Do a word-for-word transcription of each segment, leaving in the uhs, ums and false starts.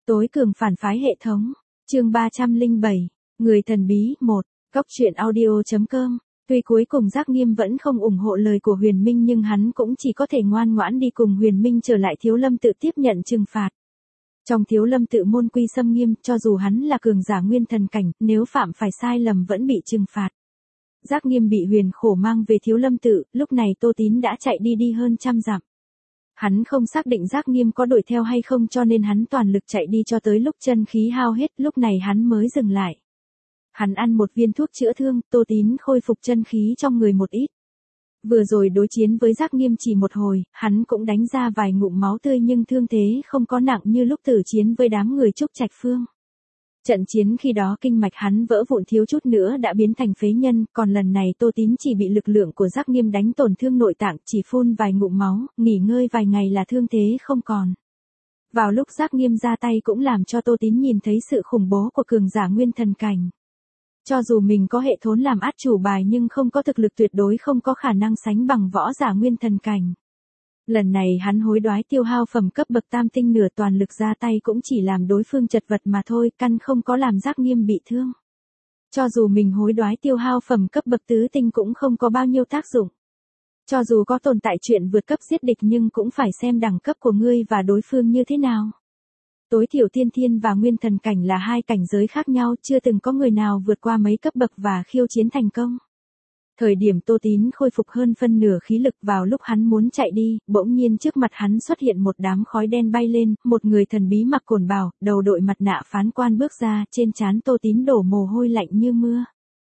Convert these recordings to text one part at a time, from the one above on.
Tối cường phản phái hệ thống. Chương ba trăm lẻ bảy. Người thần bí một. Cốc truyện audio chấm com. Tuy cuối cùng Giác Nghiêm vẫn không ủng hộ lời của Huyền Minh nhưng hắn cũng chỉ có thể ngoan ngoãn đi cùng Huyền Minh trở lại Thiếu Lâm tự tiếp nhận trừng phạt. Trong Thiếu Lâm tự môn quy xâm nghiêm, cho dù hắn là cường giả nguyên thần cảnh, nếu phạm phải sai lầm vẫn bị trừng phạt. Giác Nghiêm bị Huyền Khổ mang về Thiếu Lâm tự, lúc này Tô Tín đã chạy đi đi hơn trăm dặm. Hắn không xác định Giác Nghiêm có đuổi theo hay không cho nên hắn toàn lực chạy đi cho tới lúc chân khí hao hết, lúc này hắn mới dừng lại. Hắn ăn một viên thuốc chữa thương, Tô Tín khôi phục chân khí trong người một ít. Vừa rồi đối chiến với Giác Nghiêm chỉ một hồi, hắn cũng đánh ra vài ngụm máu tươi nhưng thương thế không có nặng như lúc tử chiến với đám người Trúc Trạch Phương. Trận chiến khi đó kinh mạch hắn vỡ vụn thiếu chút nữa đã biến thành phế nhân, còn lần này Tô Tín chỉ bị lực lượng của Giác Nghiêm đánh tổn thương nội tạng, chỉ phun vài ngụm máu, nghỉ ngơi vài ngày là thương thế không còn. Vào lúc Giác Nghiêm ra tay cũng làm cho Tô Tín nhìn thấy sự khủng bố của cường giả nguyên thần cảnh. Cho dù mình có hệ thống làm át chủ bài nhưng không có thực lực tuyệt đối không có khả năng sánh bằng võ giả nguyên thần cảnh. Lần này hắn hối đoái tiêu hao phẩm cấp bậc tam tinh nửa toàn lực ra tay cũng chỉ làm đối phương chật vật mà thôi, căn không có làm Giác Nghiêm bị thương. Cho dù mình hối đoái tiêu hao phẩm cấp bậc tứ tinh cũng không có bao nhiêu tác dụng. Cho dù có tồn tại chuyện vượt cấp giết địch nhưng cũng phải xem đẳng cấp của ngươi và đối phương như thế nào. Tối thiểu tiên thiên và nguyên thần cảnh là hai cảnh giới khác nhau, chưa từng có người nào vượt qua mấy cấp bậc và khiêu chiến thành công. Thời điểm Tô Tín khôi phục hơn phân nửa khí lực vào lúc hắn muốn chạy đi, bỗng nhiên trước mặt hắn xuất hiện một đám khói đen bay lên, một người thần bí mặc cổn bào, đầu đội mặt nạ phán quan bước ra, trên trán Tô Tín đổ mồ hôi lạnh như mưa.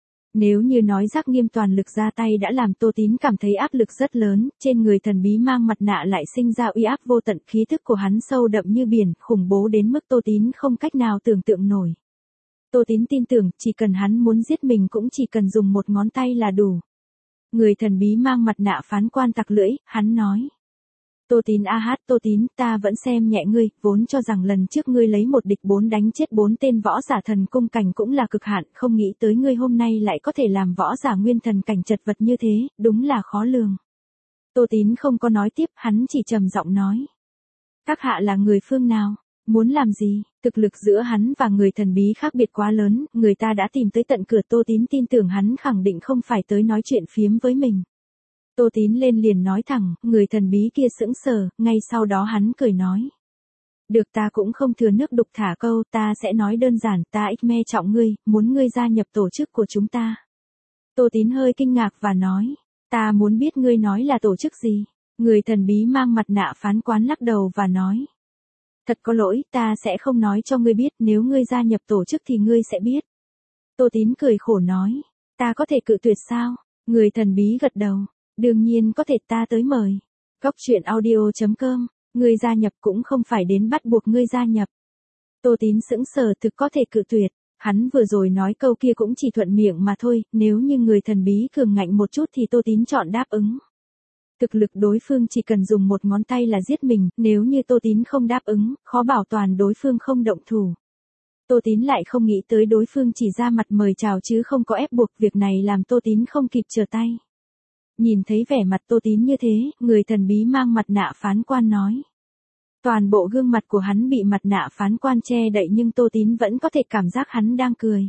Nếu như nói Giác Nghiêm toàn lực ra tay đã làm Tô Tín cảm thấy áp lực rất lớn, trên người thần bí mang mặt nạ lại sinh ra uy áp vô tận, khí thức của hắn sâu đậm như biển, khủng bố đến mức Tô Tín không cách nào tưởng tượng nổi. Tô Tín tin tưởng, chỉ cần hắn muốn giết mình cũng chỉ cần dùng một ngón tay là đủ. Người thần bí mang mặt nạ phán quan tặc lưỡi, hắn nói. Tô Tín a hát Tô Tín, ta vẫn xem nhẹ ngươi, vốn cho rằng lần trước ngươi lấy một địch bốn đánh chết bốn tên võ giả thần cung cảnh cũng là cực hạn, không nghĩ tới ngươi hôm nay lại có thể làm võ giả nguyên thần cảnh chật vật như thế, đúng là khó lường. Tô Tín không có nói tiếp, hắn chỉ trầm giọng nói. Các hạ là người phương nào? Muốn làm gì? Thực lực giữa hắn và người thần bí khác biệt quá lớn, người ta đã tìm tới tận cửa. Tô Tín tin tưởng hắn khẳng định không phải tới nói chuyện phiếm với mình. Tô Tín lên liền nói thẳng, người thần bí kia sững sờ, ngay sau đó hắn cười nói. Được, ta cũng không thừa nước đục thả câu, ta sẽ nói đơn giản, ta ích me trọng ngươi, muốn ngươi gia nhập tổ chức của chúng ta. Tô Tín hơi kinh ngạc và nói, ta muốn biết ngươi nói là tổ chức gì. Người thần bí mang mặt nạ phán quan lắc đầu và nói. Thật có lỗi, ta sẽ không nói cho ngươi biết, nếu ngươi gia nhập tổ chức thì ngươi sẽ biết. Tô Tín cười khổ nói, ta có thể cự tuyệt sao? Người thần bí gật đầu, đương nhiên có thể, ta tới mời. Cốc truyện audio chấm com, ngươi gia nhập cũng không phải đến bắt buộc ngươi gia nhập. Tô Tín sững sờ, thực có thể cự tuyệt, hắn vừa rồi nói câu kia cũng chỉ thuận miệng mà thôi, nếu như người thần bí cường ngạnh một chút thì Tô Tín chọn đáp ứng. Thực lực đối phương chỉ cần dùng một ngón tay là giết mình, nếu như Tô Tín không đáp ứng, khó bảo toàn đối phương không động thủ. Tô Tín lại không nghĩ tới đối phương chỉ ra mặt mời chào chứ không có ép buộc, việc này làm Tô Tín không kịp trở tay. Nhìn thấy vẻ mặt Tô Tín như thế, người thần bí mang mặt nạ phán quan nói. Toàn bộ gương mặt của hắn bị mặt nạ phán quan che đậy nhưng Tô Tín vẫn có thể cảm giác hắn đang cười.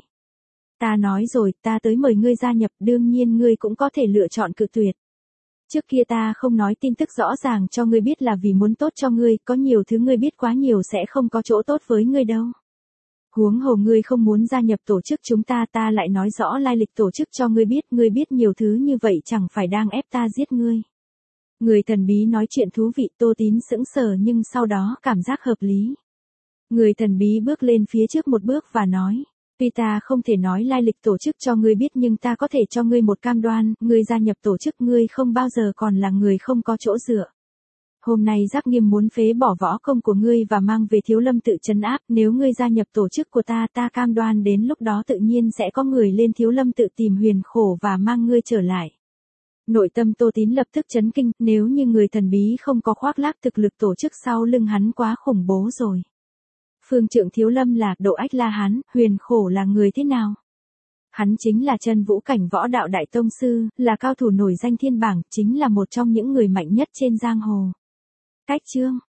Ta nói rồi, ta tới mời ngươi gia nhập, đương nhiên ngươi cũng có thể lựa chọn cự tuyệt. Trước kia ta không nói tin tức rõ ràng cho ngươi biết là vì muốn tốt cho ngươi, có nhiều thứ ngươi biết quá nhiều sẽ không có chỗ tốt với ngươi đâu. Huống hồ ngươi không muốn gia nhập tổ chức chúng ta, ta lại nói rõ lai lịch tổ chức cho ngươi biết, ngươi biết nhiều thứ như vậy chẳng phải đang ép ta giết ngươi. Người thần bí nói chuyện thú vị. Tô Tín sững sờ nhưng sau đó cảm giác hợp lý. Người thần bí bước lên phía trước một bước và nói. Tuy ta không thể nói lai lịch tổ chức cho ngươi biết nhưng ta có thể cho ngươi một cam đoan, ngươi gia nhập tổ chức ngươi không bao giờ còn là người không có chỗ dựa. Hôm nay Giác Nghiêm muốn phế bỏ võ công của ngươi và mang về Thiếu Lâm tự trấn áp, nếu ngươi gia nhập tổ chức của ta, ta cam đoan đến lúc đó tự nhiên sẽ có người lên Thiếu Lâm tự tìm Huyền Khổ và mang ngươi trở lại. Nội tâm Tô Tín lập tức chấn kinh, nếu như người thần bí không có khoác lác thực lực tổ chức sau lưng hắn quá khủng bố rồi. Phương trượng Thiếu Lâm là Độ Ách La Hán, Huyền Khổ là người thế nào? Hắn chính là chân vũ cảnh võ đạo đại tông sư, là cao thủ nổi danh thiên bảng, chính là một trong những người mạnh nhất trên giang hồ. Cách chương,